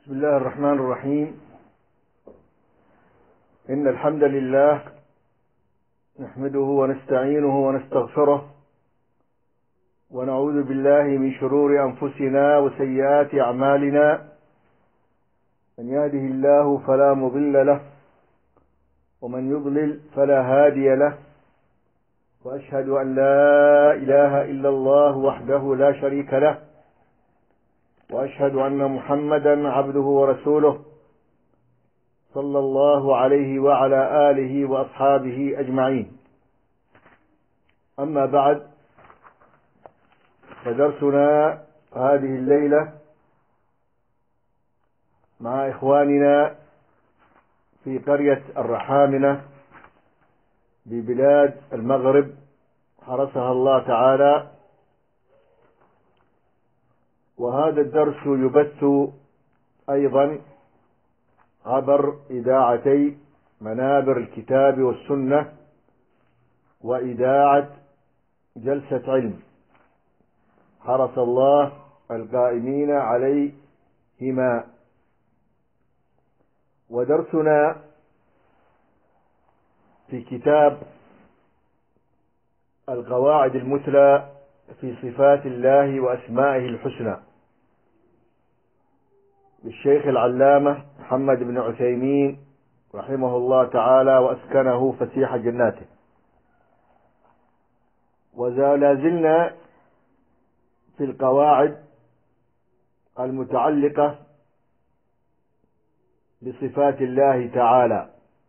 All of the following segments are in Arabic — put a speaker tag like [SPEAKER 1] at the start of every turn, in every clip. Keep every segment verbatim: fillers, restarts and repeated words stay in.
[SPEAKER 1] بسم الله الرحمن الرحيم. إن الحمد لله نحمده ونستعينه ونستغفره ونعوذ بالله من شرور أنفسنا وسيئات أعمالنا. من يهده الله فلا مضل له ومن يضلل فلا هادي له، وأشهد أن لا إله إلا الله وحده لا شريك له، وأشهد أن محمدا عبده ورسوله صلى الله عليه وعلى آله وأصحابه أجمعين. أما بعد، فدرسنا هذه الليلة مع إخواننا في قرية الرحامنة ببلاد المغرب حرسها الله تعالى. وهذا الدرس يبث أيضا عبر إذاعتي منابر الكتاب والسنة وإذاعة جلسة علم، حرس الله القائمين عليهما. ودرسنا في كتاب القواعد المثلى في صفات الله وأسمائه الحسنى للشيخ العلامة محمد بن عثيمين رحمه الله تعالى وأسكنه فسيح جناته. ولا زلنا في القواعد المتعلقة بصفات الله تعالى.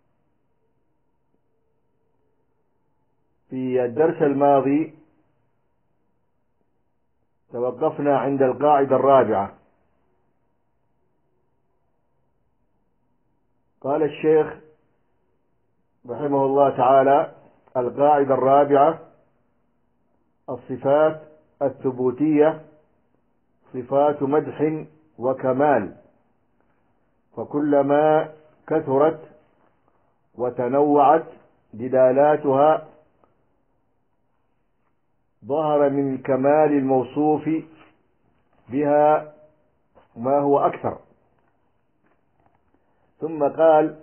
[SPEAKER 1] في الدرس الماضي توقفنا عند القاعدة الرابعة. قال الشيخ رحمه الله تعالى: القاعدة الرابعة: الصفات الثبوتية صفات مدح وكمال، فكلما كثرت وتنوعت دلالاتها ظهر من الكمال الموصوف بها ما هو أكثر. ثم قال: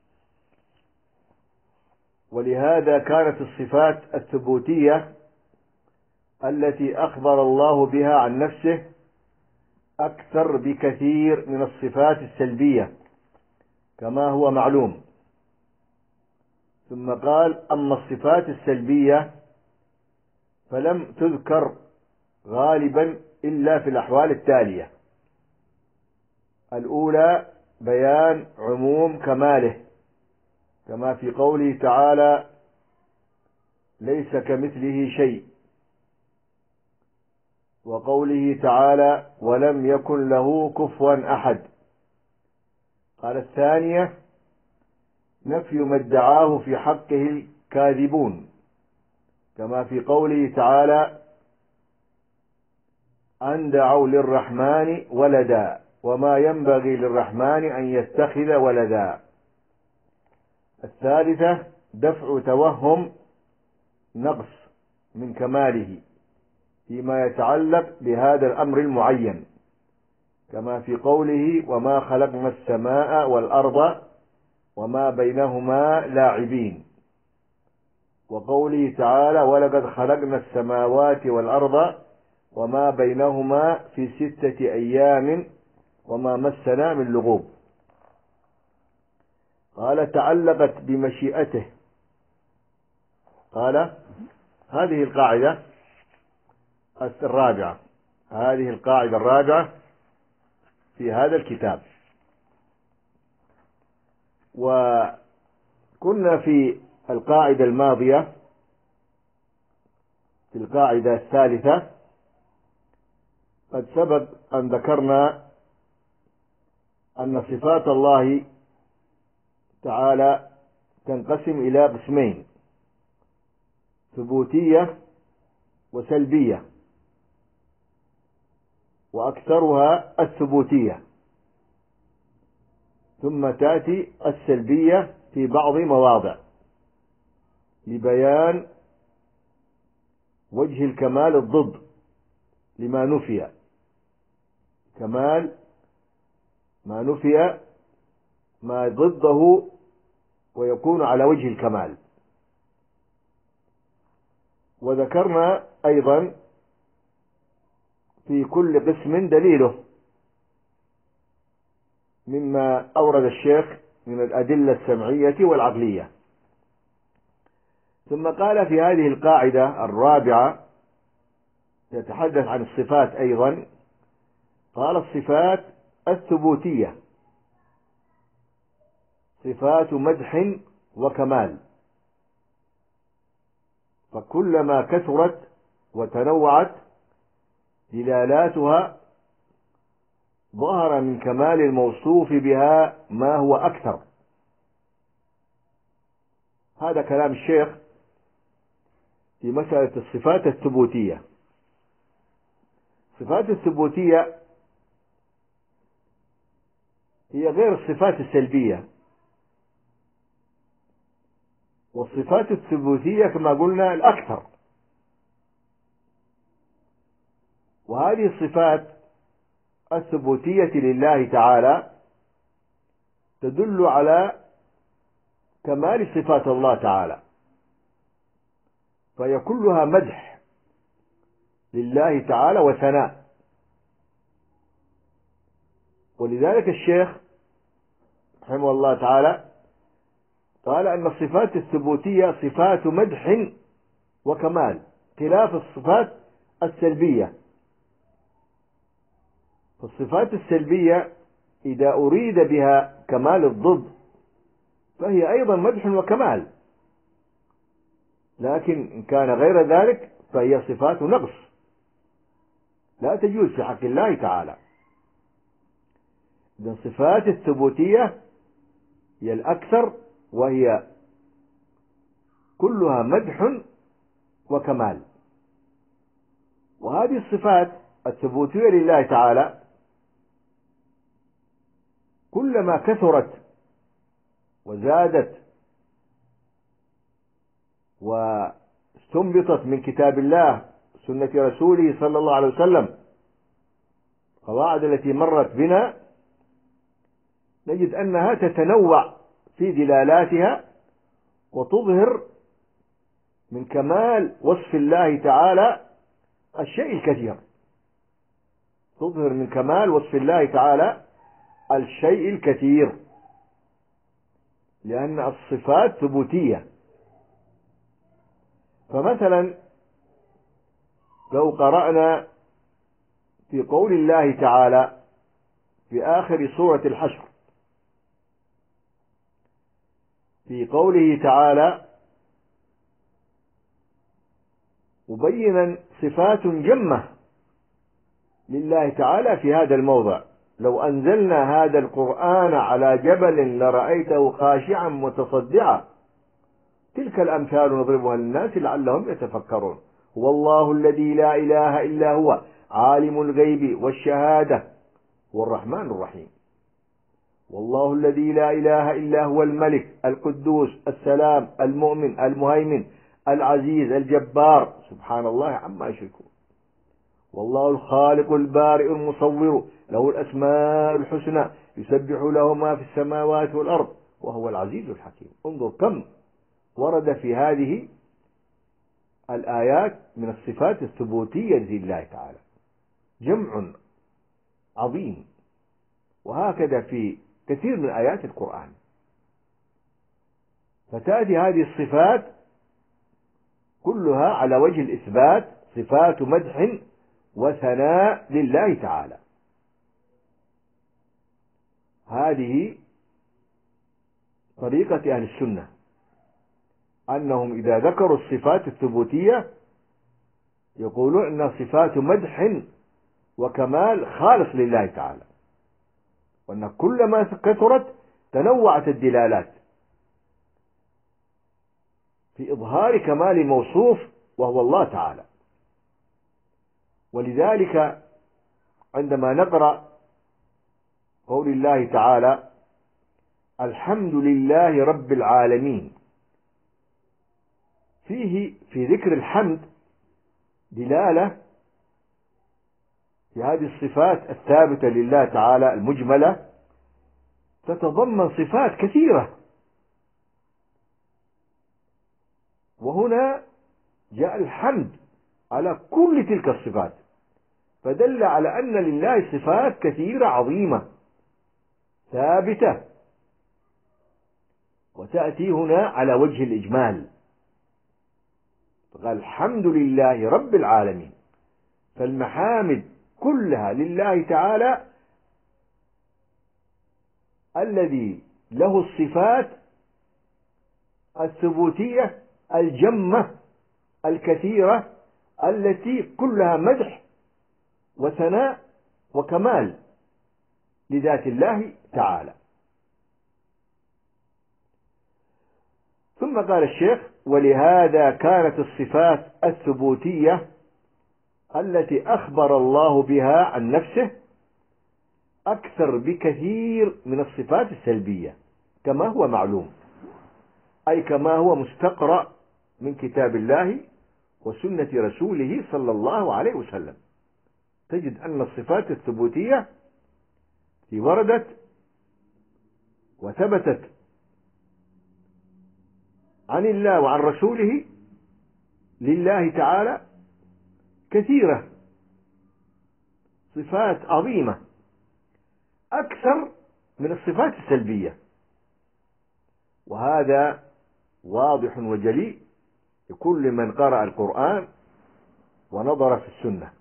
[SPEAKER 1] ولهذا كانت الصفات الثبوتية التي أخبر الله بها عن نفسه أكثر بكثير من الصفات السلبية كما هو معلوم. ثم قال: أما الصفات السلبية فلم تذكر غالبا إلا في الأحوال التالية: الأولى بيان عموم كماله، كما في قوله تعالى: ليس كمثله شيء، وقوله تعالى: ولم يكن له كفوا أحد. قال: الثانية نفي ما ادعاه في حقه الكاذبون، كما في قوله تعالى: أن دعوا للرحمن ولدا وما ينبغي للرحمن أن يتخذ ولدا. الثالثة دفع توهم نقص من كماله فيما يتعلق بهذا الأمر المعين، كما في قوله: وما خلقنا السماء والأرض وما بينهما لاعبين، وقوله تعالى: ولقد خلقنا السماوات والأرض وما بينهما في ستة أيام وما مسنا من لغوب. قال: تعلقت بمشيئته. قال: هذه القاعدة الرابعة هذه القاعدة الرابعة في هذا الكتاب. وكنا في القاعدة الماضية في القاعدة الثالثة قد سبق أن ذكرنا أن صفات الله تعالى تنقسم إلى قسمين: ثبوتية وسلبية، وأكثرها الثبوتية، ثم تأتي السلبية في بعض مواضع لبيان وجه الكمال الضد لما نفي، كمال ما نفي ما ضده ويكون على وجه الكمال. وذكرنا أيضا في كل قسم دليله مما أورد الشيخ من الأدلة السمعية والعقلية. ثم قال في هذه القاعدة الرابعة يتحدث عن الصفات أيضا، قال الصفات الثبوتية صفات مدح وكمال، فكلما كثرت وتنوعت دلالاتها ظهر من كمال الموصوف بها ما هو أكثر. هذا كلام الشيخ في مسألة الصفات الثبوتية. الصفات الثبوتية هي غير الصفات السلبية، والصفات الثبوتية كما قلنا الأكثر. وهذه الصفات الثبوتية لله تعالى تدل على كمال صفات الله تعالى، فهي كلها مدح لله تعالى وثناء. ولذلك الشيخ رحمه الله تعالى قال أن الصفات الثبوتية صفات مدح وكمال خلاف الصفات السلبية. فالصفات السلبية إذا أريد بها كمال الضد فهي أيضا مدح وكمال، لكن إن كان غير ذلك فهي صفات نقص لا تجوز في حق الله تعالى. إذن الصفات الثبوتية هي الأكثر، وهي كلها مدح وكمال. وهذه الصفات الثبوتية لله تعالى كلما كثرت وزادت واستنبطت من كتاب الله سنة رسوله صلى الله عليه وسلم القواعد التي مرت بنا، نجد أنها تتنوع في دلالاتها وتظهر من كمال وصف الله تعالى الشيء الكثير، تظهر من كمال وصف الله تعالى الشيء الكثير، لأن الصفات ثبوتية. فمثلا لو قرأنا في قول الله تعالى في آخر سورة الحشر في قوله تعالى مبينا صفات جمة لله تعالى في هذا الموضع: لو أنزلنا هذا القرآن على جبل لرأيته خاشعا متصدعا تلك الأمثال نضربها للناس لعلهم يتفكرون. هو الله الذي لا إله إلا هو عالم الغيب والشهادة هو الرحمن الرحيم. والله الذي لا إله إلا هو الملك القدوس السلام المؤمن المهيمن العزيز الجبار سبحان الله عما يشركون. والله الخالق البارئ المصور له الأسماء الحسنى يسبح له ما في السماوات والأرض وهو العزيز الحكيم. انظر كم ورد في هذه الآيات من الصفات الثبوتية لله تعالى، جمع عظيم. وهكذا في كثير من آيات القرآن. فتأتي هذه الصفات كلها على وجه الإثبات صفات مدح وثناء لله تعالى. هذه طريقة أهل السنة، أنهم إذا ذكروا الصفات الثبوتية يقولون أنها صفات مدح وكمال خالص لله تعالى، وأن كلما كثرت تنوعت الدلالات في إظهار كمال الموصوف وهو الله تعالى. ولذلك عندما نقرأ قول الله تعالى الحمد لله رب العالمين، فيه في ذكر الحمد دلالة في هذه الصفات الثابتة لله تعالى المجملة تتضمن صفات كثيرة، وهنا جاء الحمد على كل تلك الصفات، فدل على أن لله صفات كثيرة عظيمة ثابتة، وتأتي هنا على وجه الإجمال، قال الحمد لله رب العالمين، فالمحامد كلها لله تعالى الذي له الصفات الثبوتية الجمة الكثيرة التي كلها مدح وثناء وكمال لذات الله تعالى. ثم قال الشيخ: ولهذا كانت الصفات الثبوتية التي أخبر الله بها عن نفسه أكثر بكثير من الصفات السلبية، كما هو معلوم، أي كما هو مستقرأ من كتاب الله وسنة رسوله صلى الله عليه وسلم. تجد أن الصفات الثبوتية وردت وثبتت عن الله وعن رسوله لله تعالى كثيرة، صفات عظيمة أكثر من الصفات السلبية، وهذا واضح وجلي لكل من قرأ القرآن ونظر في السنة.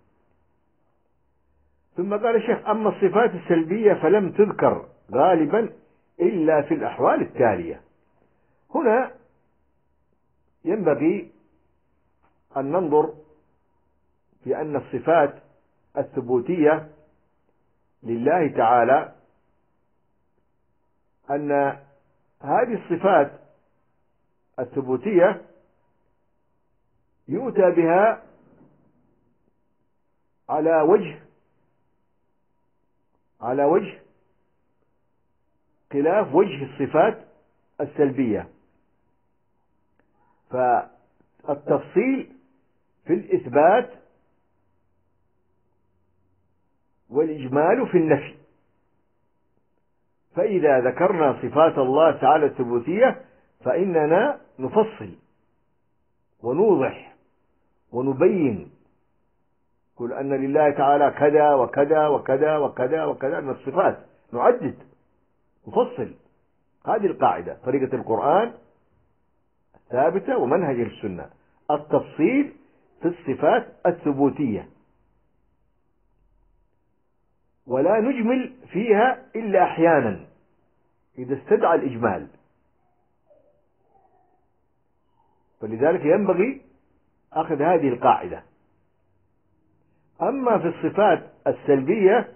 [SPEAKER 1] ثم قال الشيخ: أما الصفات السلبية فلم تذكر غالبا إلا في الأحوال التالية. هنا ينبغي أن ننظر في أن الصفات الثبوتية لله تعالى، أن هذه الصفات الثبوتية يؤتى بها على وجه على وجه خلاف وجه الصفات السلبية، فالتفصيل في الإثبات والإجمال في النفي. فإذا ذكرنا صفات الله تعالى الثبوتية فإننا نفصل ونوضح ونبين، قل أن لله تعالى كذا وكذا وكذا وكذا وكذا من الصفات، نعدد نفصل. هذه القاعدة، طريقة القرآن الثابتة ومنهج السنة، التفصيل في الصفات الثبوتية، ولا نجمل فيها إلا أحيانا إذا استدعى الإجمال. فلذلك ينبغي أخذ هذه القاعدة. أما في الصفات السلبية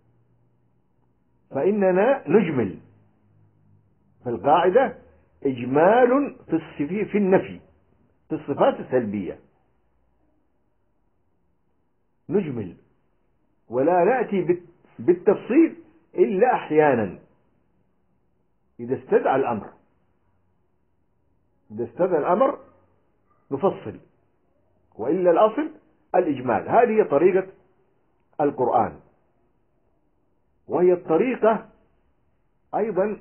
[SPEAKER 1] فإننا نجمل، فالقاعدة إجمال في في النفي في الصفات السلبية، نجمل ولا نأتي بالتفصيل إلا أحيانا إذا استدعى الأمر. إذا استدعى الأمر نفصل، وإلا الأصل الإجمال. هذه هي طريقة القرآن، وهي الطريقة أيضا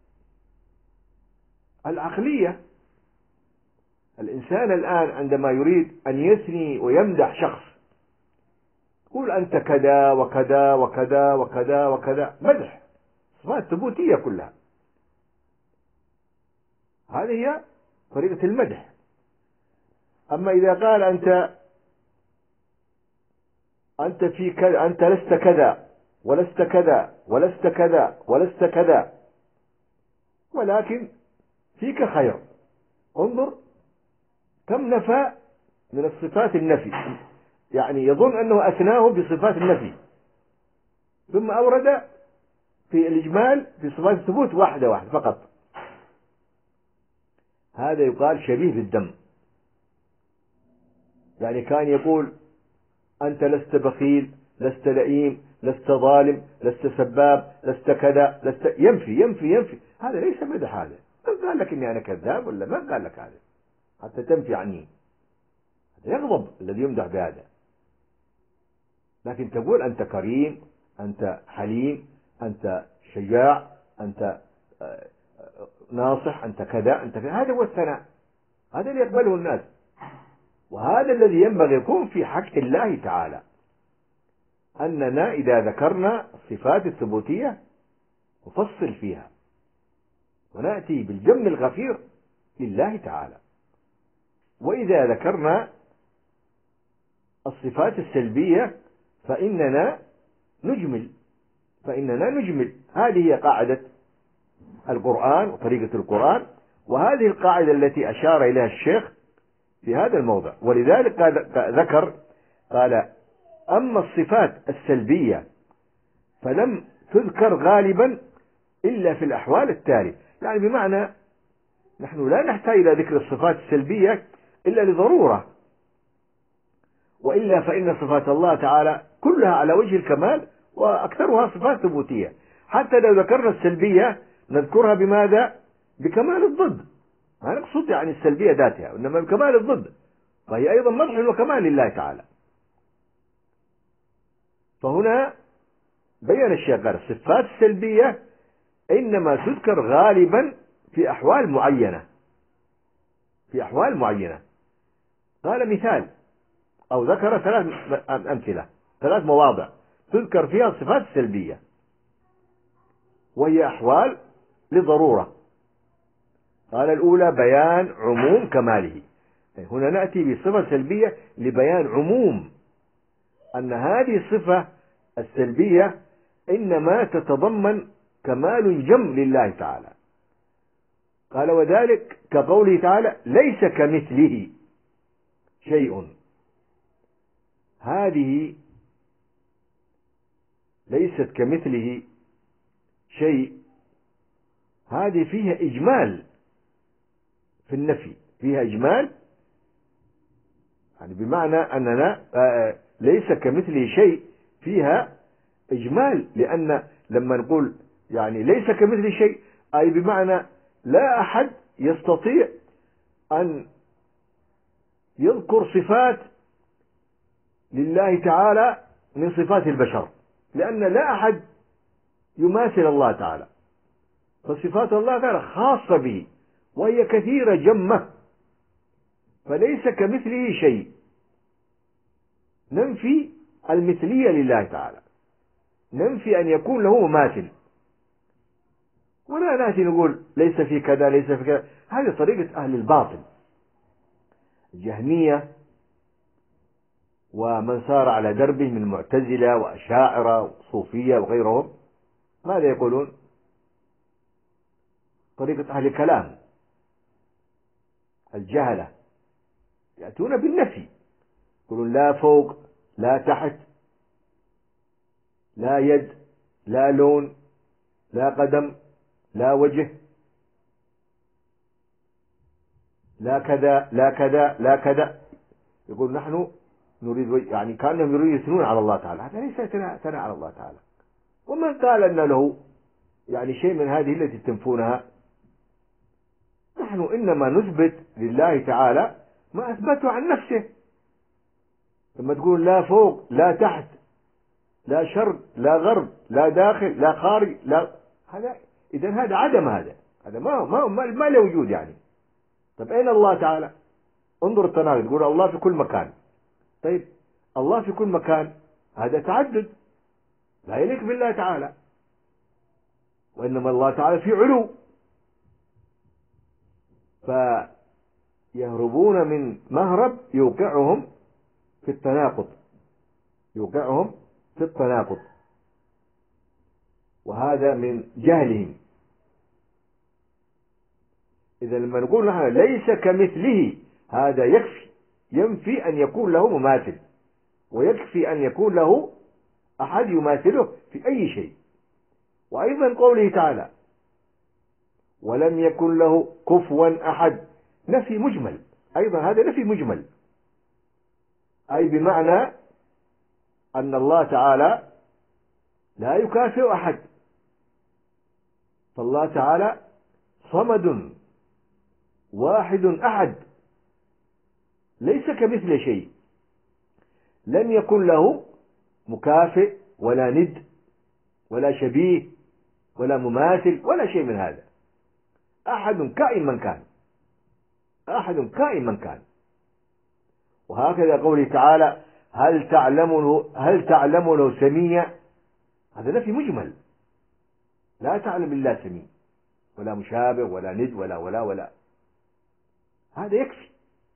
[SPEAKER 1] العقلية. الإنسان الآن عندما يريد أن يثني ويمدح شخص يقول أنت كذا وكذا وكذا وكذا وكذا، مدح، صفات ثبوتية كلها. هذه هي طريقة المدح. أما إذا قال أنت أنت في كذا، أنت لست كذا ولست كذا ولست كذا ولست كذا، ولكن فيك خير، انظر كم نفى من الصفات النفي، يعني يظن أنه أثناه بصفات النفي، ثم أورد في الإجمال في صفات الثبوت واحدة واحدة فقط. هذا يقال شبيه بالدم. يعني كان يقول أنت لست بخيل، لست لئيم، لست ظالم، لست سباب، لست كذا، لست، ينفي ينفي ينفي. هذا ليس مدح. هذا من قال لك إني أنا كذاب؟ ولا ما قال لك هذا حتى تنفي عني؟ يغضب الذي يمدح بهذا. لكن تقول أنت كريم، أنت حليم، أنت شجاع، أنت ناصح، أنت كذا، أنت كذا. هذا هو الثناء، هذا اللي يقبله الناس، وهذا الذي ينبغي يكون في حق الله تعالى، أننا إذا ذكرنا الصفات الثبوتية نفصل فيها ونأتي بالجم الغفير لله تعالى. وإذا ذكرنا الصفات السلبية فإننا نجمل فإننا نجمل هذه هي قاعدة القرآن وطريقة القرآن، وهذه القاعدة التي أشار إليها الشيخ في هذا الموضع. ولذلك ذكر قال: أما الصفات السلبية فلم تذكر غالبا إلا في الأحوال التالية. يعني بمعنى نحن لا نحتاج إلى ذكر الصفات السلبية إلا لضرورة، وإلا فإن صفات الله تعالى كلها على وجه الكمال وأكثرها صفات ثبوتية. حتى لو ذكرنا السلبية نذكرها بماذا؟ بكمال الضد، ما نقصد يعني السلبية ذاتها، إنما بكمال الضد، فهي أيضا مدح وكمال لله تعالى. فهنا بين الشيخ قال: الصفات السلبية إنما تذكر غالبا في أحوال معينة في أحوال معينة قال مثال، أو ذكر ثلاث أمثلة، ثلاث مواضع تذكر فيها الصفات السلبية، وهي أحوال لضرورة. قال: الأولى بيان عموم كماله. هنا نأتي بصفة سلبية لبيان عموم أن هذه الصفة السلبية إنما تتضمن كمال جم لله تعالى. قال: وذلك كقوله تعالى: ليس كمثله شيء. هذه ليست كمثله شيء، هذه فيها إجمال في النفي، فيها إجمال، يعني بمعنى أننا ليس كمثله شيء فيها إجمال، لأن لما نقول يعني ليس كمثله شيء أي بمعنى لا أحد يستطيع أن يذكر صفات لله تعالى من صفات البشر، لأن لا أحد يماثل الله تعالى، فصفات الله تعالى خاصة به وهي كثيرة جمة، فليس كمثله شيء. ننفي المثلية لله تعالى، ننفي أن يكون له مماثل، ولا نأتي نقول ليس في كذا ليس في كذا. هذه طريقة أهل الباطل، الجهمية ومن سار على دربه من المعتزلة وأشاعرة وصوفية وغيرهم. ماذا يقولون؟ طريقة أهل الكلام الجهلة، يأتون بالنفي، يقولون لا فوق لا تحت، لا يد لا لون لا قدم لا وجه، لا كذا لا كذا لا كذا. يقول نحن نريد، يعني كأنهم يريدون يثنون على الله تعالى. هذا ليس ثناء على الله تعالى. ومن قال أن له يعني شيء من هذه التي تنفونها؟ نحن إنما نثبت لله تعالى ما أثبته عن نفسه. لما تقول لا فوق لا تحت لا شرق لا غرب لا داخل لا خارج لا، هذا إذن هذا عدم، هذا هذا ما ما ما, ما له وجود يعني. طيب أين الله تعالى؟ انظر التناقض، تقول الله في كل مكان. طيب الله في كل مكان هذا تعدد لا يليق بالله تعالى، وإنما الله تعالى في علو. فيهربون من مهرب يوقعهم في التناقض، يوقعهم في التناقض، وهذا من جهلهم. إذا لما نقول نحن ليس كمثله، هذا يكفي، ينفي أن يكون له مماثل، ويكفي أن يكون له أحد يماثله في أي شيء. وأيضا قوله تعالى ولم يكن له كفوا أحد، نفي مجمل، أيضا هذا نفي مجمل، أي بمعنى أن الله تعالى لا يكافئ أحد، فالله تعالى صمد واحد أحد ليس كمثل شيء، لم يكن له مكافئ ولا ند ولا شبيه ولا مماثل ولا شيء من هذا. أحد كائن من كان، أحد كائن من كان. وهكذا قوله تعالى هل تعلم له هل تعلم له سميا، هذا نفي مجمل، لا تعلم بالله سميع ولا مشابه ولا ند ولا ولا ولا، هذا يكفي.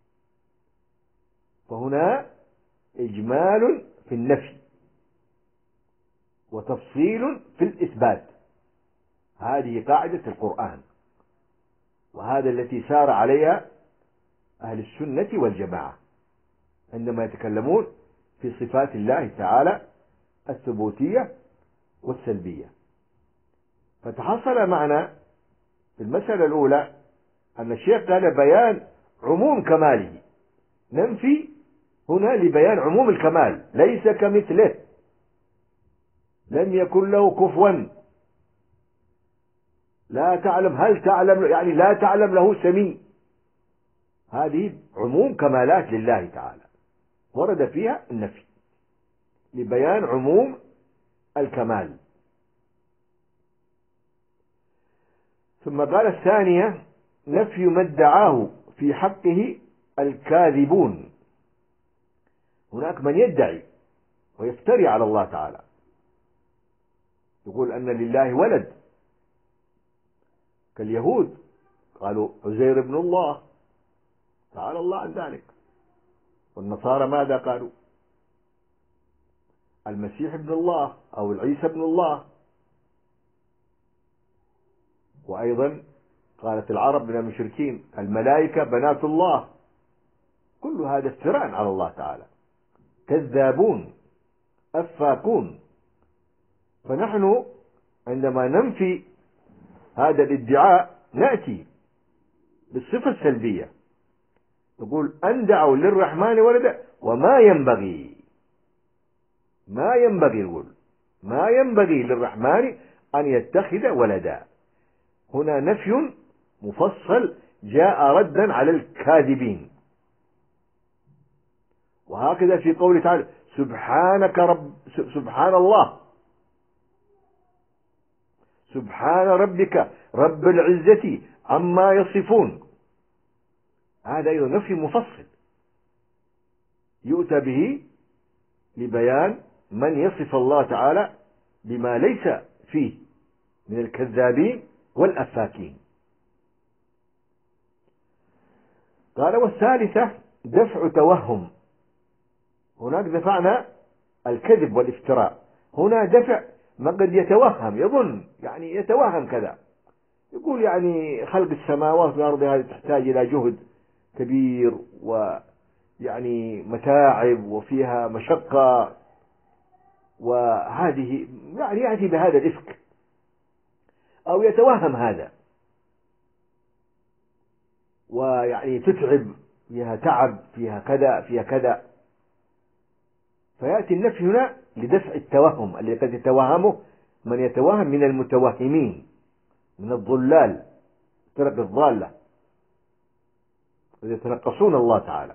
[SPEAKER 1] فهنا إجمال في النفي وتفصيل في الإثبات، هذه قاعدة القرآن، وهذا التي سار عليها أهل السنة والجماعة عندما يتكلمون في صفات الله تعالى الثبوتية والسلبية. فتحصل معنا في المسألة الأولى أن الشيخ قال بيان عموم كماله، ننفي هنا لبيان عموم الكمال، ليس كمثله، لم يكن له كفوا، لا تعلم هل تعلم يعني لا تعلم له سميع، هذه عموم كمالات لله تعالى ورد فيها النفي لبيان عموم الكمال. ثم قال الثانية نفي ما ادعاه في حقه الكاذبون، هناك من يدعي ويفتري على الله تعالى، يقول أن لله ولد، كاليهود قالوا عزير ابن الله، تعالى الله عن ذلك. والنصارى ماذا قالوا؟ المسيح ابن الله أو العيسى ابن الله. وأيضا قالت العرب من المشركين الملائكة بنات الله. كل هذا افتراء على الله تعالى، كذابون أفاكون. فنحن عندما ننفي هذا الادعاء نأتي بالصفة السلبية، نقول أن دعوا للرحمن ولدا وما ينبغي، ما ينبغي، نقول ما ينبغي للرحمن أن يتخذ ولدا. هنا نفي مفصل جاء ردا على الكاذبين. وهكذا في قوله تعالى سبحانك رب سبحان الله، سبحان ربك رب العزة عما يصفون، هذا أيضا نفي مفصل يؤتى به لبيان من يصف الله تعالى بما ليس فيه من الكذابين والأفاكين. قال والثالثة دفع توهم، هناك دفعنا الكذب والافتراء، هنا دفع ما قد يتوهم، يظن يعني يتوهم كذا، يقول يعني خلق السماوات والأرض هذه تحتاج إلى جهد كبير ويعني متاعب وفيها مشقة، وهذه يعني يأتي بهذا الإفك أو يتوهم هذا، ويعني تتعب، فيها تعب، فيها كذا فيها كذا. فيأتي النفي هنا لدفع التوهم الذي قد يتوهمه من يتوهم من المتوهمين، من الضلال، فرق الضالة الذين يتنقصون الله تعالى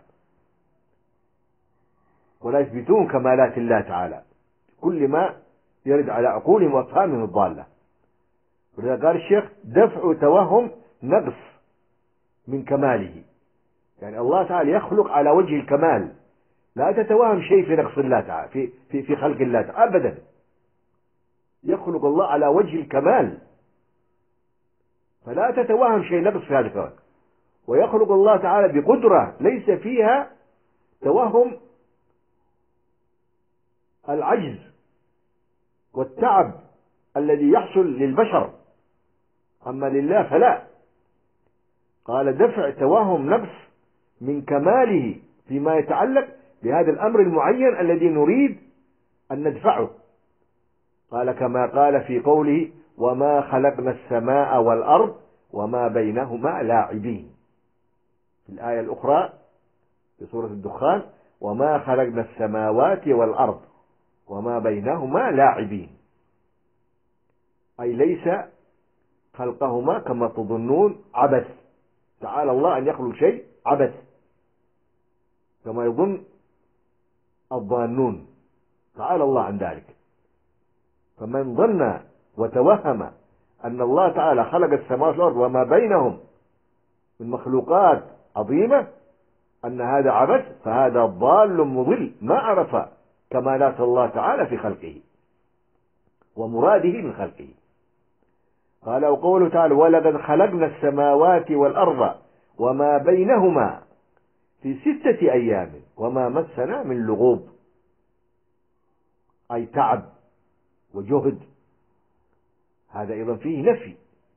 [SPEAKER 1] ولا يثبتون كمالات الله تعالى، كل ما يرد على عقولهم وأفهامهم الضالة. ولذا قال الشيخ دفع توهم نقص من كماله، يعني الله تعالى يخلق على وجه الكمال، لا تتوهم شيء في نقص الله تعالى في في في خلق الله تعالى أبدا، يخلق الله على وجه الكمال، فلا تتوهم شيء نقص في هذا الكون. ويخلق الله تعالى بقدرة ليس فيها توهم العجز والتعب الذي يحصل للبشر، أما لله فلا. قال دفع توهم نقص من كماله فيما يتعلق بهذا الأمر المعين الذي نريد أن ندفعه. قال كما قال في قوله وما خلقنا السماء والأرض وما بينهما لاعبين، في الآية الأخرى في سورة الدخان وما خلقنا السماوات والأرض وما بينهما لاعبين، أي ليس خلقهما كما تظنون عبث، تعالى الله أن يخلق شيء عبث كما يظن الظانون، تعالى الله عن ذلك. فمن ظن وتوهم أن الله تعالى خلق السماوات والأرض وما بينهم من مخلوقات عظيمة، أن هذا عبث، فهذا ضال مضل ما عرف كمالات الله تعالى في خلقه ومراده من خلقه. قال وقوله تعالى ولقد خلقنا السماوات والأرض وما بينهما في ستة أيام وما مسنا من لغوب، أي تعب وجهد. هذا أيضا فيه نفي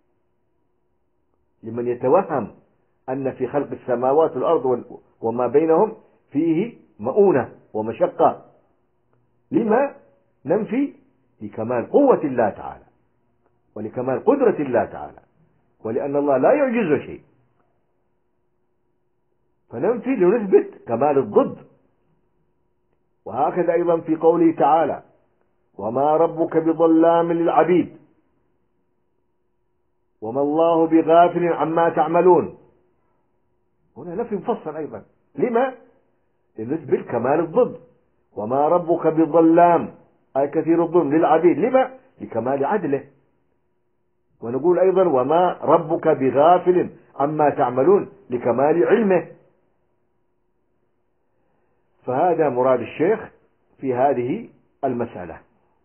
[SPEAKER 1] لمن يتوهم أن في خلق السماوات والأرض وما بينهم فيه مؤونة ومشقة. لما ننفي؟ لكمال قوة الله تعالى ولكمال قدرة الله تعالى، ولأن الله لا يعجز شيء، فننفي لنثبت كمال الضد. وهكذا أيضا في قوله تعالى وما ربك بظلام للعبيد وما الله بغافل عما تعملون، هنا نفي مفصل أيضا. لما؟ لنثبت كمال الضد. وما ربك بظلام أي كثير الظلم للعبيد، لما؟ لكمال عدله. ونقول أيضا وما ربك بغافل عما تعملون لكمال علمه. فهذا مراد الشيخ في هذه المسألة.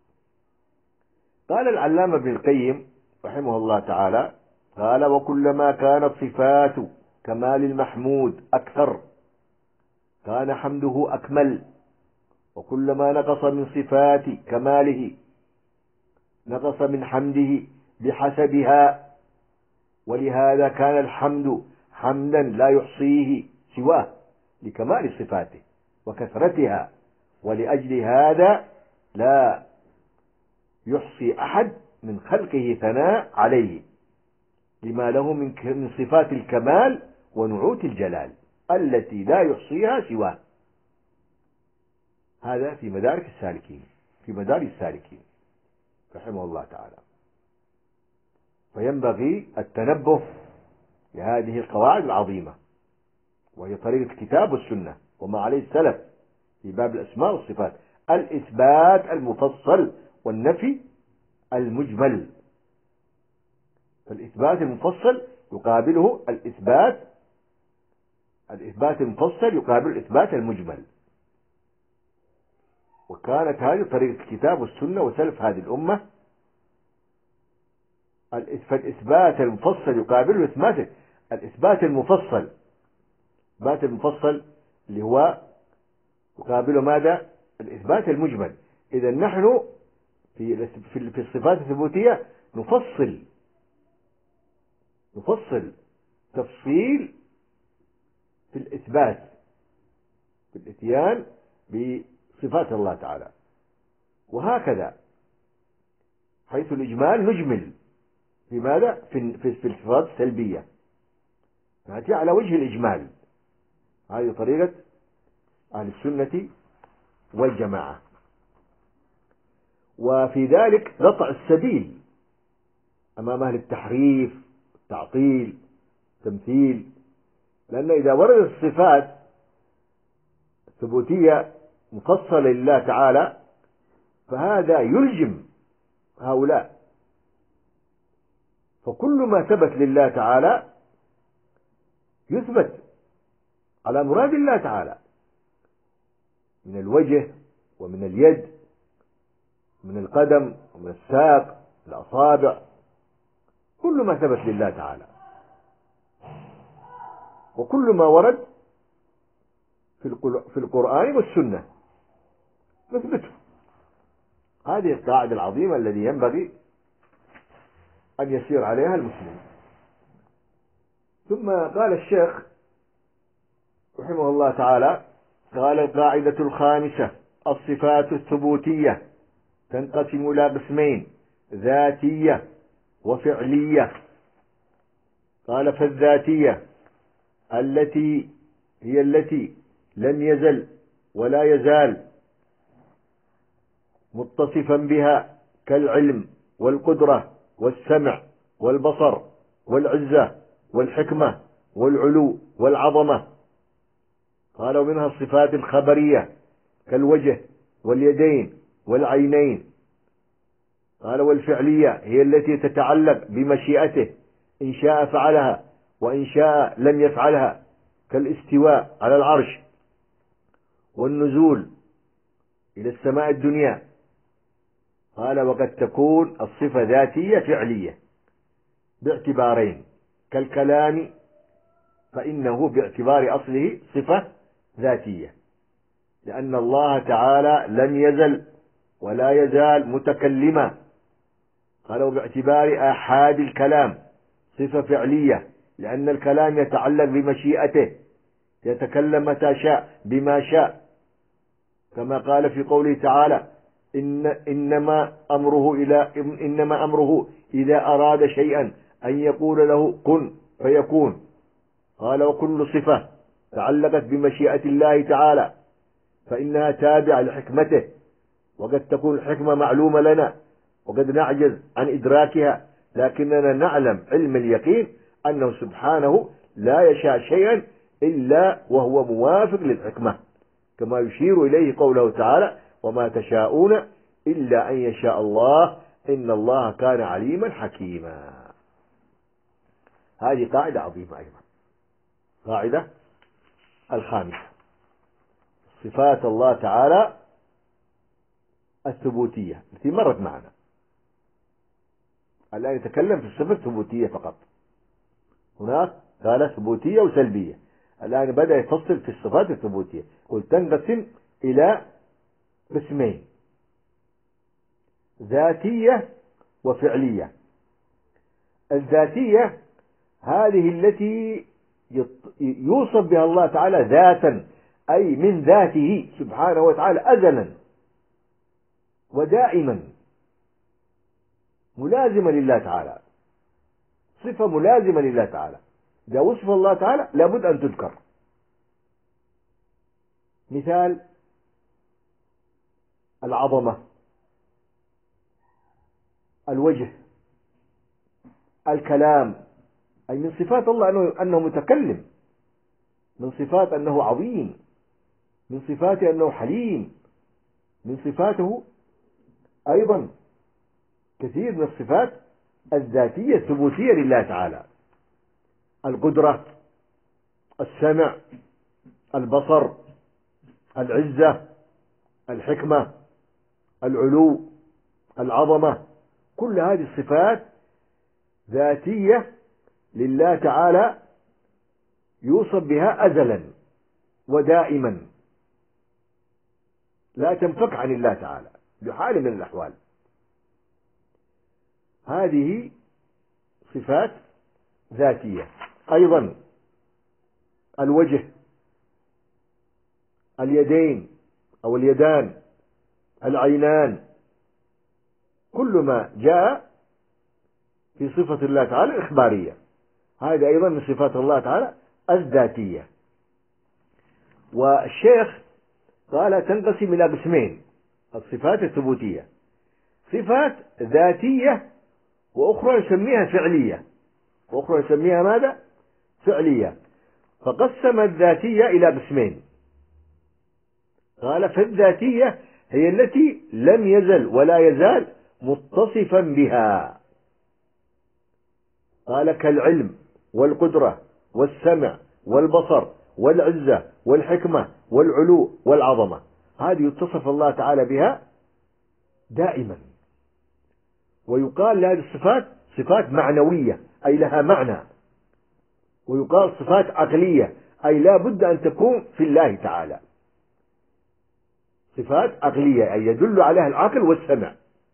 [SPEAKER 1] قال العلامة ابن القيم رحمه الله تعالى قال وكلما كانت صفات كمال المحمود أكثر كان حمده أكمل، وكلما نقص من صفات كماله نقص من حمده بحسبها، ولهذا كان الحمد حمدا لا يحصيه سواه لكمال صفاته وكثرتها، ولأجل هذا لا يحصي أحد من خلقه ثناء عليه لما له من صفات الكمال ونعوت الجلال التي لا يحصيها سواه. هذا في مدارك السالكين في مدار السالكين رحمه الله تعالى. فينبغي التنبه لهذه القواعد العظيمة، وهي طريقة الكتاب والسنة وما عليه السلف في باب الأسماء والصفات: الإثبات المفصل والنفي المجمل. فالإثبات المفصل يقابله الإثبات الإثبات المفصل يقابل الإثبات المجمل. وكانت هذه طريقة الكتاب والسنة وسلف هذه الأمة. فالإثبات المفصل يقابل الإثبات الإثبات المفصل الإثبات المفصل اللي هو يقابله ماذا؟ الإثبات المجمل. إذا نحن في في الصفات الثبوتية نفصل نفصل تفصيل في الإثبات في الإتيان بصفات الله تعالى، وهكذا حيث الإجمال نجمل في ماذا؟ في في الصفات السلبية نأتي على وجه الإجمال. هذه طريقة أهل السنة والجماعة. وفي ذلك قطع السبيل أمام أهل التحريف التعطيل التمثيل، لأن إذا وردت الصفات الثبوتية مفصلة لله تعالى فهذا يلجم هؤلاء. فكل ما ثبت لله تعالى يثبت على مراد الله تعالى من الوجه ومن اليد من القدم ومن الساق الأصابع، كل ما ثبت لله تعالى وكل ما ورد في القرآن والسنة نثبته. هذه القاعدة العظيمة الذي ينبغي أن يسير عليها المسلم. ثم قال الشيخ رحمه الله تعالى قال القاعدة الخامسة: الصفات الثبوتية تنقسم إلى قسمين: ذاتية وفعلية. قال: فالذاتية التي هي التي لم يزل ولا يزال متصفا بها كالعلم والقدرة والسمع والبصر والعزة والحكمة والعلو والعظمة. قال: ومنها الصفات الخبرية كالوجه واليدين والعينين قال والفعلية هي التي تتعلق بمشيئته، إن شاء فعلها وإن شاء لم يفعلها، كالاستواء على العرش والنزول إلى السماء الدنيا. قال وقد تكون الصفة ذاتية فعلية باعتبارين، كالكلام فإنه باعتبار أصله صفة ذاتية، لأن الله تعالى لم يزل ولا يزال متكلما. قالوا باعتبار آحاد الكلام صفة فعلية، لأن الكلام يتعلق بمشيئته، يتكلم متى شاء بما شاء، كما قال في قوله تعالى إن إنما أمره إلى إنما أمره إذا أراد شيئا أن يقول له كن فيكون. قال وكل صفة تعلقت بمشيئة الله تعالى فإنها تابعة لحكمته، وقد تكون الحكمة معلومة لنا وقد نعجز عن إدراكها، لكننا نعلم علم اليقين أنه سبحانه لا يشاء شيئا إلا وهو موافق للحكمة، كما يشير إليه قوله تعالى وما تشاءون إلا أن يشاء الله إن الله كان عليما حكيما. هذه قاعدة عظيمة أيضا. قاعدة الخامسة صفات الله تعالى الثبوتية التي مرت معنا. الآن يتكلم في الصفة الثبوتية فقط، هناك قال ثبوتية وسلبية، الآن بدأ يفصل في الصفات الثبوتية. قلت تنقسم إلى قسمين، ذاتية وفعلية. الذاتية هذه التي يوصف بها الله تعالى ذاتا، أي من ذاته سبحانه وتعالى أزلا ودائما، ملازمة لله تعالى، صفة ملازمة لله تعالى. إذا وصف الله تعالى لابد أن تذكر. مثال العظمة، الوجه، الكلام، أي من صفات الله أنه, أنه متكلم، من صفات أنه عظيم، من صفاته أنه حليم، من صفاته أيضا كثير من الصفات الذاتية الثبوتية لله تعالى. القدرة، السمع، البصر، العزة، الحكمة، العلو، العظمة، كل هذه الصفات ذاتية لله تعالى يوصف بها أزلا ودائما، لا تنفك عن الله تعالى بحال من الأحوال. هذه صفات ذاتية. أيضا الوجه، اليدين أو اليدان، العينان، كل ما جاء في صفة الله تعالى الإخبارية، هذا أيضا من صفات الله تعالى الذاتية. والشيخ قال تنقسم إلى قسمين الصفات الثبوتية، صفات ذاتية وأخرى نسميها فعلية، وأخرى نسميها ماذا؟ فعلية. فقسم الذاتية إلى قسمين، قال فالذاتية هي التي لم يزل ولا يزال متصفا بها، قال كالعلم والقدرة والسمع والبصر والعزة والحكمة والعلو والعظمة، هذه يتصف الله تعالى بها دائما. ويقال لهذه الصفات صفات معنوية أي لها معنى، ويقال صفات عقلية أي لا بد أن تكون في الله تعالى، صفات عقلية أي يدل عليها العقل والسمع.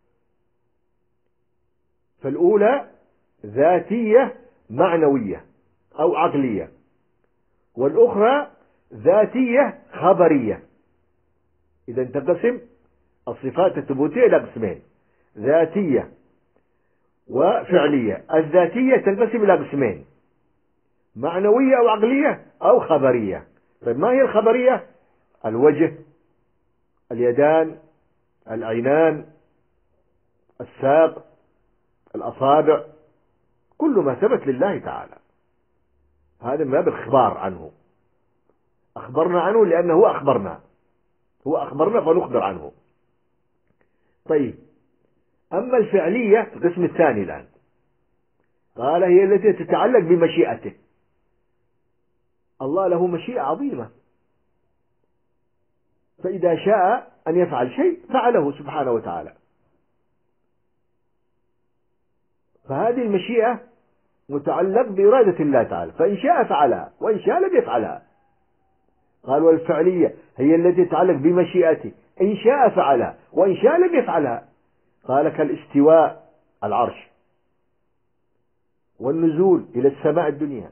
[SPEAKER 1] فالأولى ذاتية معنوية أو عقلية، والأخرى ذاتية خبرية. إذا تنقسم الصفات الثبوتية إلى قسمين، ذاتية وفعلية. الذاتية تنقسم إلى قسمين، معنوية أو عقلية أو خبرية. طيب ما هي الخبرية؟ الوجه، اليدان، العينان، الساق، الأصابع، كل ما ثبت لله تعالى، هذا من باب الإخبار عنه، أخبرنا عنه لأنه هو أخبرنا، هو أخبرنا فنخبر عنه. طيب أما الفعلية القسم الثاني الآن، قال هي التي تتعلق بمشيئته. الله له مشيئة عظيمة، فإذا شاء أن يفعل شيء فعله سبحانه وتعالى، فهذه المشيئة متعلق بإرادة الله تعالى، فإن شاء فعلها وإن شاء لم يفعلها. قال والفعلية هي التي تتعلق بمشيئته، إن شاء فعلها وإن شاء لم يفعلها. قال كالاستواء العرش، والنزول إلى السماء الدنيا،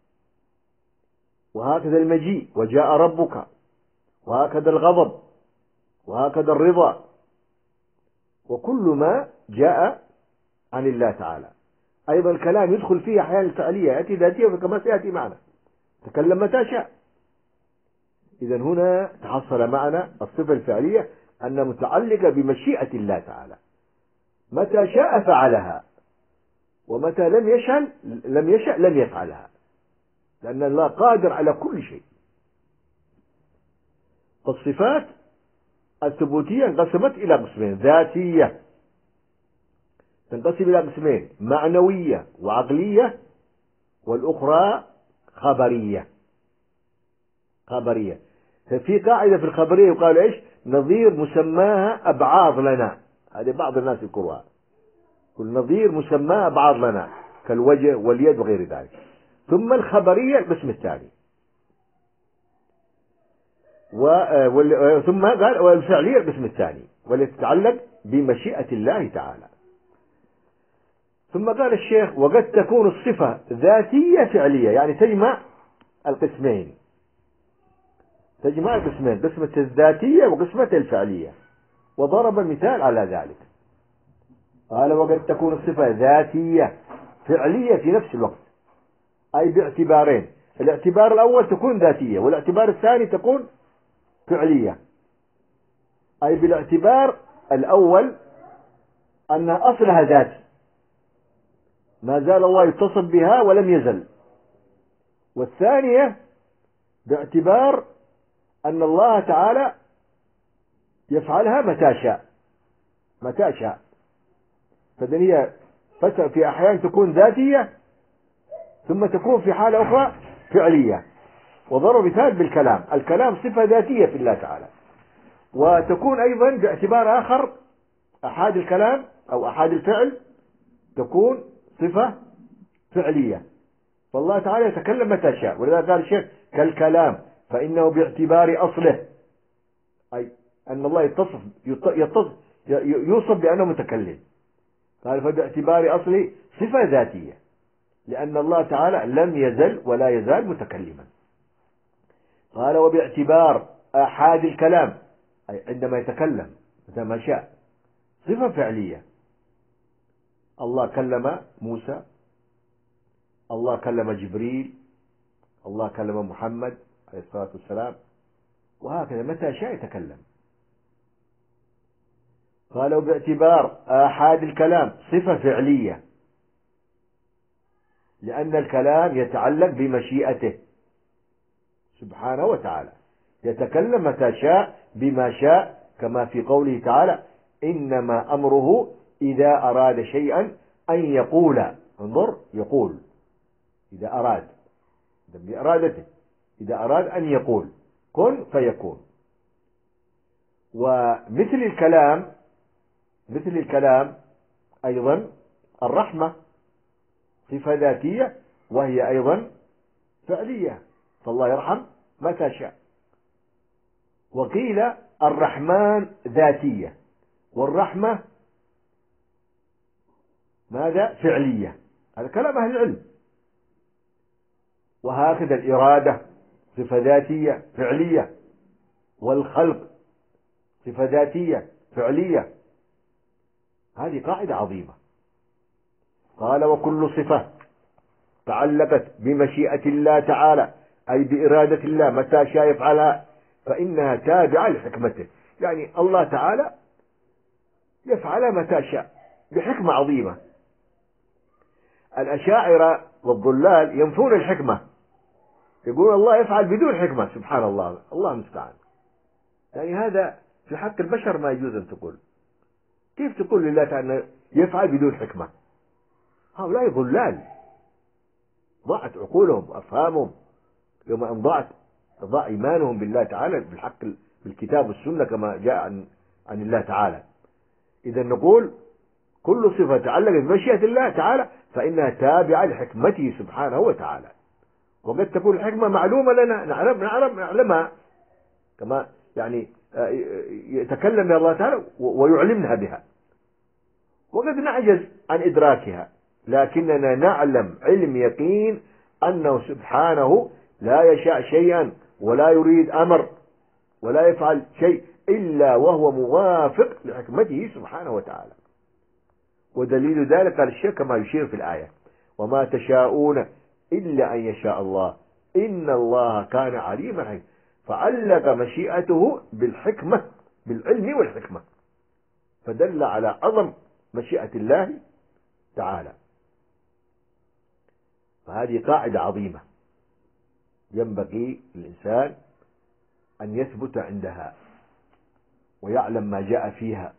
[SPEAKER 1] وهكذا المجيء وجاء ربك، وهكذا الغضب، وهكذا الرضا، وكل ما جاء عن الله تعالى. أيضا الكلام يدخل فيه أحيانا الفعلية، يأتي ذاتية كما سيأتي معنا، تكلم متى شاء. إذا هنا تحصل معنا الصفة الفعلية أن متعلقة بمشيئة الله تعالى، متى شاء فعلها، ومتى لم يشأ لم يشأ لم يفعلها، لأن الله قادر على كل شيء. الصفات الثبوتية انقسمت إلى قسمين: ذاتية تنقسم إلى قسمين، معنوية وعقلية، والأخرى خبرية. خبرية في قاعدة في الخبرية يقال إيش؟ نظير مسماها أبعاض لنا، هذه بعض الناس يذكروها، كل نظير مسماها أبعاض لنا كالوجه واليد وغير ذلك. ثم الخبرية القسم الثاني، و... ثم قال والفعلية القسم الثاني والتي تتعلق بمشيئة الله تعالى. ثم قال الشيخ وقد تكون الصفة ذاتية فعلية، يعني تجمع القسمين، تجمع القسمين، قسمة الذاتية وقسمة الفعلية، وضرب مثال على ذلك. قال وقد تكون الصفة ذاتية فعلية في نفس الوقت، أي باعتبارين: الاعتبار الأول تكون ذاتية، والاعتبار الثاني تكون فعلية. أي بالاعتبار الأول أن أصلها ذات، ما زال الله يتصف بها ولم يزل. والثانية باعتبار أن الله تعالى يفعلها متى شاء، متى شاء. فإذن هي في أحيان تكون ذاتية، ثم تكون في حالة أخرى فعلية. وضرب مثال بالكلام، الكلام صفة ذاتية في الله تعالى، وتكون أيضا باعتبار آخر أحاد الكلام أو أحاد الفعل تكون صفة فعلية. فالله تعالى يتكلم متى شاء، ولذا قال الشيخ كالكلام فإنه باعتبار أصله، أي أن الله يتصف يتصف يوصف بأنه متكلم. قال فباعتبار أصله صفة ذاتية، لأن الله تعالى لم يزل ولا يزال متكلما. قال وباعتبار آحاد الكلام، أي عندما يتكلم متى ما شاء، صفة فعلية. الله كلم موسى، الله كلم جبريل، الله كلم محمد عليه الصلاة والسلام، وهكذا متى شاء يتكلم. قالوا باعتبار آحاد الكلام صفة فعلية، لأن الكلام يتعلق بمشيئته سبحانه وتعالى، يتكلم متى شاء بما شاء، كما في قوله تعالى إنما أمره إذا أراد شيئا أن يقول. انظر، يقول إذا أراد بإرادته، إذا أراد أن يقول كن فيكون. ومثل الكلام مثل الكلام أيضا الرحمة صفة ذاتية وهي أيضا فعلية، فالله يرحم متى شاء. وقيل الرحمن ذاتية والرحمة ماذا؟ فعلية. هذا كلام أهل العلم. وهكذا الإرادة صفة ذاتية فعلية، والخلق صفة ذاتية فعلية. هذه قاعدة عظيمة. قال وكل صفة تعلقت بمشيئة الله تعالى، أي بإرادة الله متى شاء يفعلها، فإنها تابعة لحكمته. يعني الله تعالى يفعلها متى شاء بحكمة عظيمة. الأشاعرة والضلال ينفون الحكمة، يقول الله يفعل بدون حكمة، سبحان الله، الله المستعان. يعني هذا في حق البشر ما يجوز أن تقول.
[SPEAKER 2] كيف تقول لله تعالى يفعل بدون حكمة؟ هؤلاء ضلال، ضاعت عقولهم وأفهامهم يوم أن ضاعت ضاع إيمانهم بالله تعالى بالحق بالكتاب والسنة كما جاء عن عن الله تعالى. إذا نقول كل صفة تعلقت بمشيئة الله تعالى فإنها تابعة لحكمته سبحانه وتعالى، وقد تكون الحكمة معلومة لنا نعلم نعلم نعلمها كما يعني يتكلم بها الله تعالى ويعلمنا بها، وقد نعجز عن إدراكها، لكننا نعلم علم يقين أنه سبحانه لا يشاء شيئا ولا يريد أمر ولا يفعل شيء إلا وهو موافق لحكمته سبحانه وتعالى. ودليل ذلك قال الشيخ كما يشير في الآية: وما تشاءون إلا أن يشاء الله إن الله كان عليما حكيما. فعلق مشيئته بالحكمة بالعلم والحكمة، فدل على عظم مشيئة الله تعالى. فهذه قاعدة عظيمة ينبغي للإنسان أن يثبت عندها ويعلم ما جاء فيها.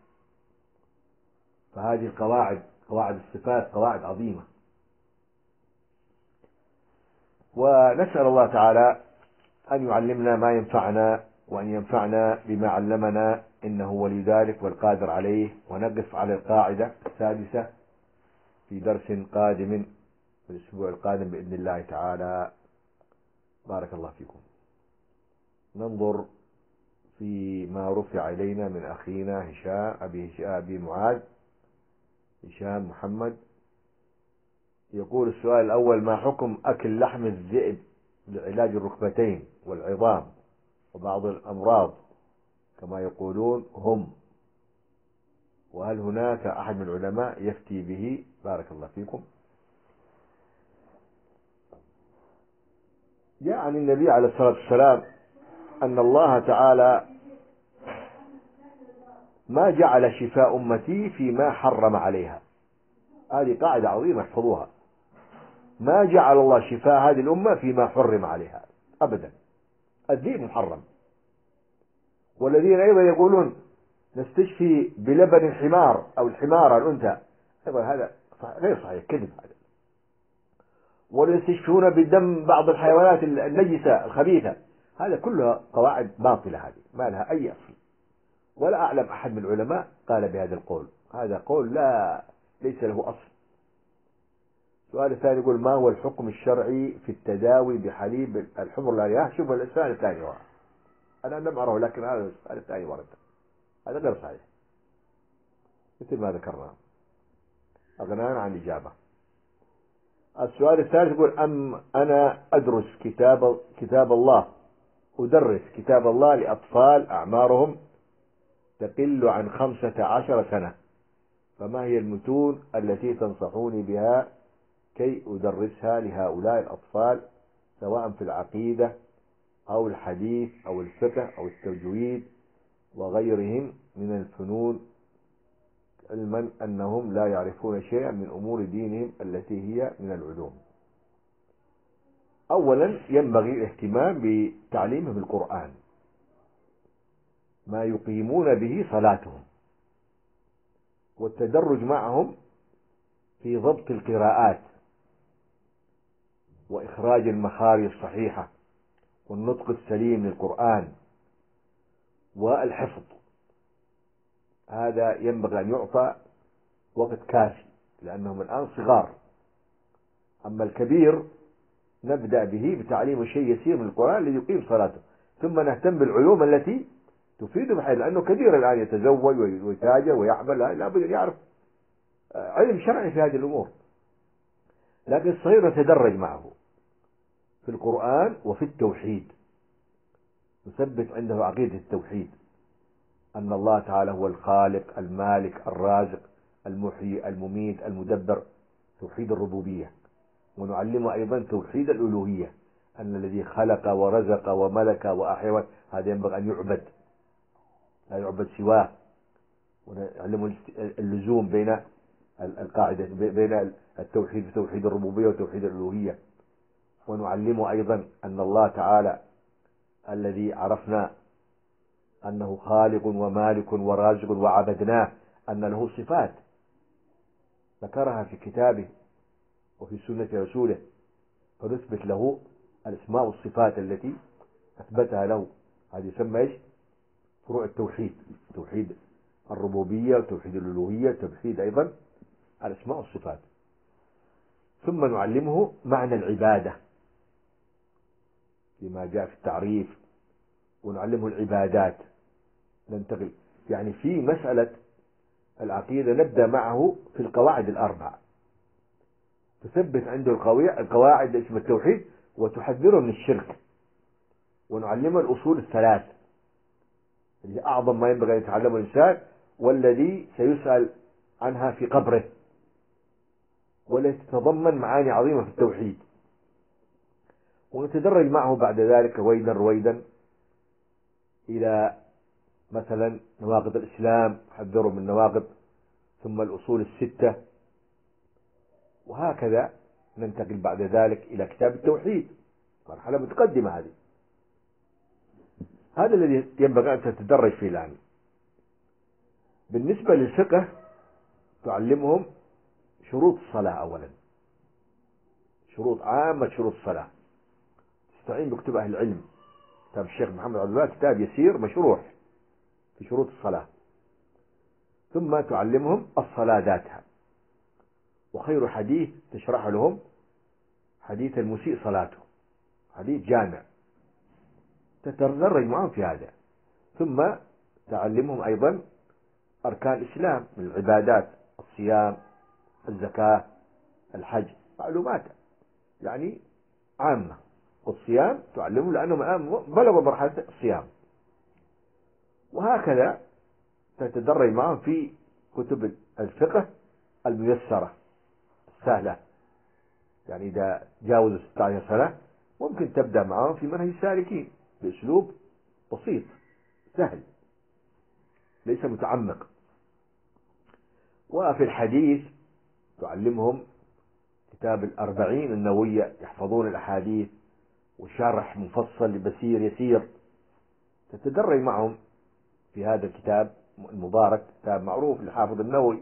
[SPEAKER 2] فهذه القواعد قواعد الصفات قواعد عظيمة، ونسأل الله تعالى أن يعلمنا ما ينفعنا وأن ينفعنا بما علمنا إنه ولي ذلك والقادر عليه. ونقف على القاعدة السادسة في درس قادم في الأسبوع القادم بإذن الله تعالى. بارك الله فيكم. ننظر في ما رفع إلينا من أخينا هشام أبي هشام أبي معاذ هشام محمد. يقول السؤال الأول: ما حكم أكل لحم الذئب لعلاج الركبتين والعظام وبعض الأمراض كما يقولون هم، وهل هناك أحد من العلماء يفتي به؟ بارك الله فيكم. جاء عن النبي عليه الصلاة والسلام أن الله تعالى ما جعل شفاء أمتي فيما حرم عليها. هذه قاعدة عظيمة احفظوها: ما جعل الله شفاء هذه الأمة فيما حرم عليها أبدا. الذئب محرم. والذين أيضا يقولون نستشفي بلبن الحمار أو الحمار الأنثى، أيضا هذا غير صحيح، كذب هذا. ويستشفون بدم بعض الحيوانات النجسة الخبيثة، هذا كلها قواعد باطلة، هذه ما لها أي أصل، ولا أعلم أحد من العلماء قال بهذا القول. هذا قول لا ليس له أصل. السؤال الثاني يقول: ما هو الحكم الشرعي في التداوي بحليب الحمر الأرياح؟ شوف السؤال الثاني هو أنا لم أره، لكن هذا السؤال الثاني ورد، هذا غير صحيح مثل ما ذكرنا، أغنانا عن الإجابة. السؤال الثالث يقول: أم أنا أدرس كتاب كتاب الله أدرس كتاب الله لأطفال أعمارهم تقل عن خمسة عشر سنة، فما هي المتون التي تنصحوني بها كي أدرسها لهؤلاء الأطفال سواء في العقيدة أو الحديث أو الفقه أو التجويد وغيرهم من الفنون، علما أنهم لا يعرفون شيئا من أمور دينهم التي هي من العلوم؟ أولا ينبغي الاهتمام بتعليمهم القرآن، ما يقيمون به صلاتهم، والتدرج معهم في ضبط القراءات وإخراج المخارج الصحيحة والنطق السليم للقرآن والحفظ. هذا ينبغي أن يعطى وقت كافي لأنهم الآن صغار. أما الكبير نبدأ به بتعليم شيء يسير من القرآن ليقيم صلاته، ثم نهتم بالعلوم التي تفيده بحيث لأنه كبير الآن يتزوج ويتاجر ويعمل، لابد أن يعرف علم شرعي في هذه الأمور. لكن الصغير نتدرج معه في القرآن وفي التوحيد، نثبت عنده عقيدة التوحيد أن الله تعالى هو الخالق المالك الرازق المحيي المميت المدبر، توحيد الربوبية. ونعلمه أيضا توحيد الألوهية، أن الذي خلق ورزق وملك وأحيا هذا ينبغي أن يعبد، لا يعبد سواه. ونعلمه اللزوم بين القاعدة بين التوحيد توحيد الربوبية وتوحيد الألوهية. ونعلمه أيضا أن الله تعالى الذي عرفنا أنه خالق ومالك ورازق وعبدناه، أن له صفات ذكرها في كتابه وفي سنة رسوله، فنثبت له الأسماء والصفات التي أثبتها له. هذه يسمى إيش؟ فروع التوحيد، توحيد الربوبية وتوحيد الألوهية، توحيد أيضا الأسماء والصفات. ثم نعلمه معنى العبادة فيما جاء في التعريف، ونعلمه العبادات. ننتقل يعني في مسألة العقيدة نبدأ معه في القواعد الأربع، تثبت عنده القواعد اسم التوحيد وتحذره من الشرك، ونعلمه الأصول الثلاث اللي أعظم ما ينبغي أن يتعلمه الإنسان، والذي سيسأل عنها في قبره، والتي تتضمن معاني عظيمة في التوحيد. ونتدرج معه بعد ذلك رويدا رويدا إلى مثلا نواقض الإسلام، حذره من النواقض، ثم الأصول الستة، وهكذا ننتقل بعد ذلك إلى كتاب التوحيد، مرحلة متقدمة هذه. هذا الذي ينبغي أن تتدرج فيه الآن. بالنسبة للفقه تعلمهم شروط الصلاة أولا، شروط عامة شروط الصلاة، تستعين بكتب أهل العلم. كتاب الشيخ محمد عبد الوهاب كتاب يسير مشروح في شروط الصلاة. ثم تعلمهم الصلاة ذاتها، وخير حديث تشرح لهم حديث المسيء صلاته، حديث جامع، تتدرج معهم في هذا. ثم تعلمهم أيضا أركان الإسلام من العبادات، الصيام، الزكاة، الحج، معلومات يعني عامة. والصيام تعلمهم لأنهم الآن بلغوا مرحلة الصيام. وهكذا تتدرج معهم في كتب الفقه الميسرة السهلة، يعني إذا جاوزوا ستة عشر سنة ممكن تبدأ معهم في منهج السالكين بأسلوب بسيط سهل ليس متعمق. وفي الحديث تعلمهم كتاب الأربعين النووية، يحفظون الأحاديث وشرح مفصل بسير يسير. تتدرج معهم في هذا الكتاب المبارك، كتاب معروف للحافظ النووي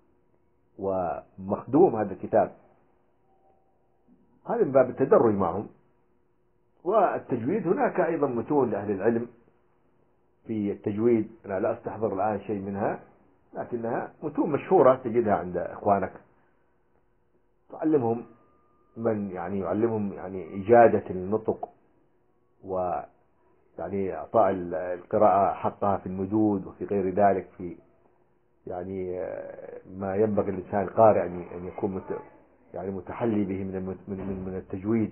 [SPEAKER 2] ومخدوم هذا الكتاب. هذا من باب التدرج معهم. والتجويد هناك أيضا متون لأهل العلم في التجويد، أنا لا أستحضر الآن شيء منها، لكنها متون مشهورة تجدها عند إخوانك. تعلمهم من يعني يعلمهم يعني إجادة النطق، ويعني إعطاء القراءة حقها في المدود وفي غير ذلك، في يعني ما ينبغي الإنسان القارئ أن يكون يعني متحلي به من من من التجويد.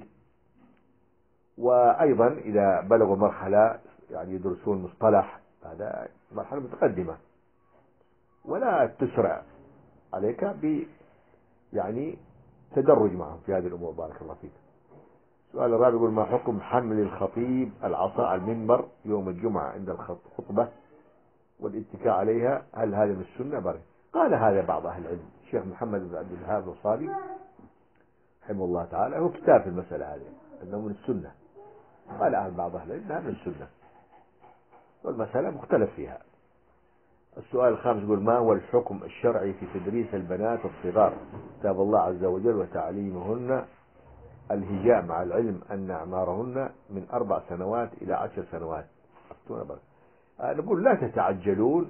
[SPEAKER 2] وأيضا إذا بلغوا مرحلة يعني يدرسون مصطلح، هذا مرحلة متقدمة، ولا تسرع عليك ب يعني تدرج معهم في هذه الأمور. بارك الله فيك. السؤال الرابع يقول: ما حكم حمل الخطيب العصا على المنبر يوم الجمعة عند الخطبة والاتكاء عليها، هل هذا من السنة؟ بارك. قال هذا بعض أهل العلم، الشيخ محمد بن عبد الوهاب الصابي رحمه الله تعالى هو كتاب في المسألة هذه أنه من السنة. قال أهل بعض أهل العلم أنها من السنة، والمسألة مختلف فيها. السؤال الخامس يقول: ما هو الحكم الشرعي في تدريس البنات الصغار كتاب الله عز وجل وتعليمهن الهجاء، مع العلم أن أعمارهن من أربع سنوات إلى عشر سنوات؟ نقول لا تتعجلون،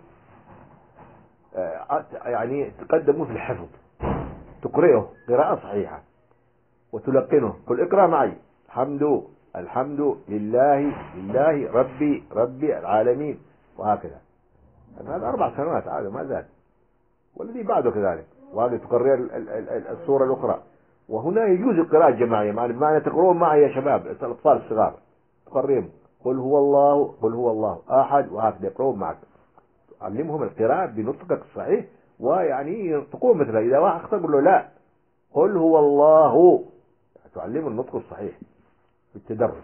[SPEAKER 2] يعني تقدموا في الحفظ، تقرئه قراءة صحيحة وتلقنه. قل اقرأ معي: الحمد الحمد لله لله ربي ربي العالمين، وهكذا. هذا أربع سنوات هذا ما زال، والذي بعده كذلك، وهذا تقرر الصورة الأخرى. وهنا يجوز القراءة الجماعية، معنى تقرؤون معي يا شباب الأطفال الصغار، تقرئهم قل هو الله قل هو الله أحد، وهكذا يقرؤون معك. علمهم القراءة بنطقك الصحيح، ويعني ينطقون مثله. إذا واحد أخطأ قل له لا قل هو الله، تعلمه النطق الصحيح بالتدرج.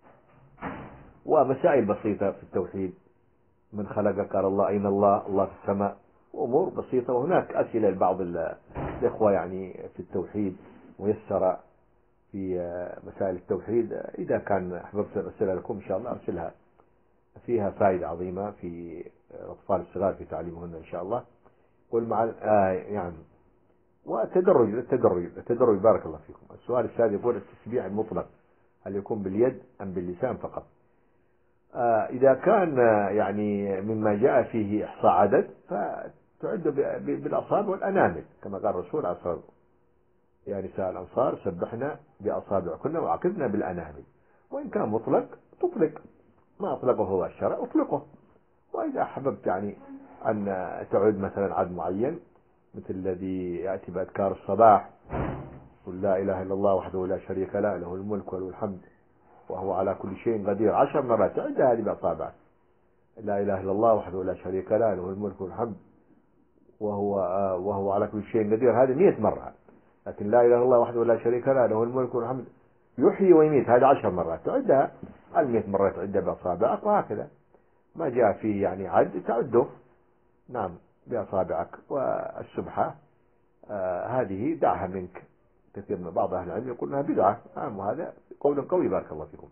[SPEAKER 2] ومسائل بسيطة في التوحيد: من خلق؟ قال الله. أين الله؟ الله في السماء. أمور بسيطة. وهناك أسئلة لبعض الإخوة يعني في التوحيد ميسرة في مسائل التوحيد، إذا كان أحببت أرسلها لكم إن شاء الله أرسلها، فيها فائدة عظيمة في الأطفال الصغار في تعليمهن إن شاء الله. والمع آه يعني والتدرج التدرج التدرج بارك الله فيكم. السؤال السادس يقول التسبيح المطلق هل يكون باليد أم باللسان فقط؟ آه إذا كان يعني مما جاء فيه إحصاء عدد فتعد بالأصابع والأنامل كما قال الرسول عليه الصلاة والسلام يا نساء الأنصار سبحنا بأصابعكن وعقدنا بالأنامل. وإن كان مطلق تطلق ما أطلقه هو الشرع أطلقه. وإذا أحببت يعني أن تعد مثلا عدد معين مثل الذي يأتي بأذكار الصباح قل لا إله إلا الله وحده لا شريك له له الملك وله الحمد وهو على كل شيء قدير عشر مرات تعد هذه بأصابعك. لا إله إلا الله وحده لا شريك له له الملك والحمد وهو وهو على كل شيء قدير هذه مئة مرة. لكن لا إله إلا الله وحده لا شريك له له الملك والحمد يحيي ويميت هذه عشر مرات تعدها. المئة مرة تعدها بأصابعك وهكذا ما جاء فيه يعني عد تعده نعم بأصابعك. والسبحة آه هذه دعها منك. كثير من بعض أهل العلم يقول انها بدعة نعم وهذا قول قوي بارك الله فيكم.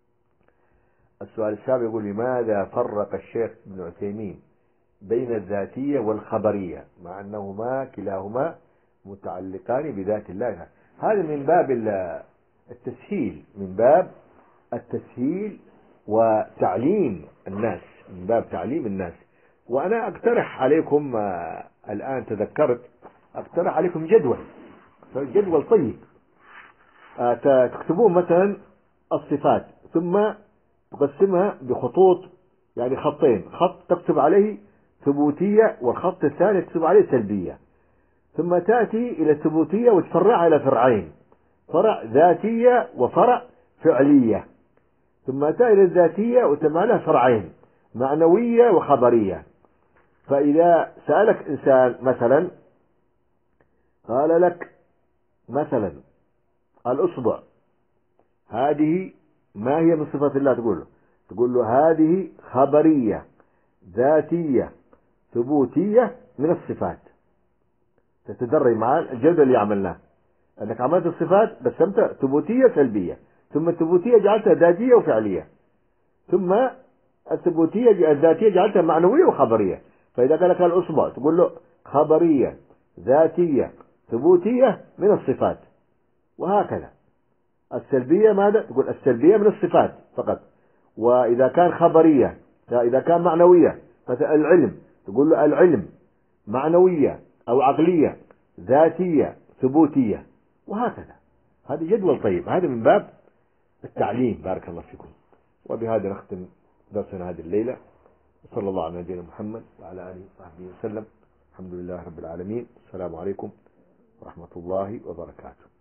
[SPEAKER 2] السؤال السابع يقول لماذا فرق الشيخ ابن عثيمين بين الذاتية والخبرية مع أنهما كلاهما متعلقان بذات الله؟ هذا من باب التسهيل من باب التسهيل وتعليم الناس من باب تعليم الناس. وأنا أقترح عليكم آه الآن تذكرت أقترح عليكم جدول جدول طيب آه تكتبون مثلا الصفات ثم تقسمها بخطوط يعني خطين خط تكتب عليه ثبوتية والخط الثاني تكتب عليه سلبية ثم تأتي إلى الثبوتية وتفرعها إلى فرعين فرع ذاتية وفرع فعلية ثم تأتي إلى الذاتية وتجمع لها فرعين معنوية وخبرية. فإذا سألك إنسان مثلا قال لك مثلا الأصبع هذه ما هي من صفات الله تقول له تقول له هذه خبرية ذاتية ثبوتية من الصفات. تتدرج مع الجدول اللي عملناه أنك عملت الصفات بس أنت ثبوتية سلبية ثم الثبوتية جعلتها ذاتية وفعلية ثم الثبوتية الذاتية جعلتها معنوية وخبرية. فإذا قال لك الأصبع تقول له خبرية ذاتية ثبوتية من الصفات وهكذا. السلبية ماذا تقول السلبية من الصفات فقط. وإذا كان خبرية إذا كان معنوية مثلا العلم تقول له العلم معنوية أو عقلية ذاتية ثبوتية وهكذا. هذا جدول طيب هذا من باب التعليم بارك الله فيكم. وبهذا نختم درسنا هذه الليلة صلى الله على نبينا محمد وعلى آله وصحبه وسلم. الحمد لله رب العالمين. السلام عليكم ورحمة الله وبركاته.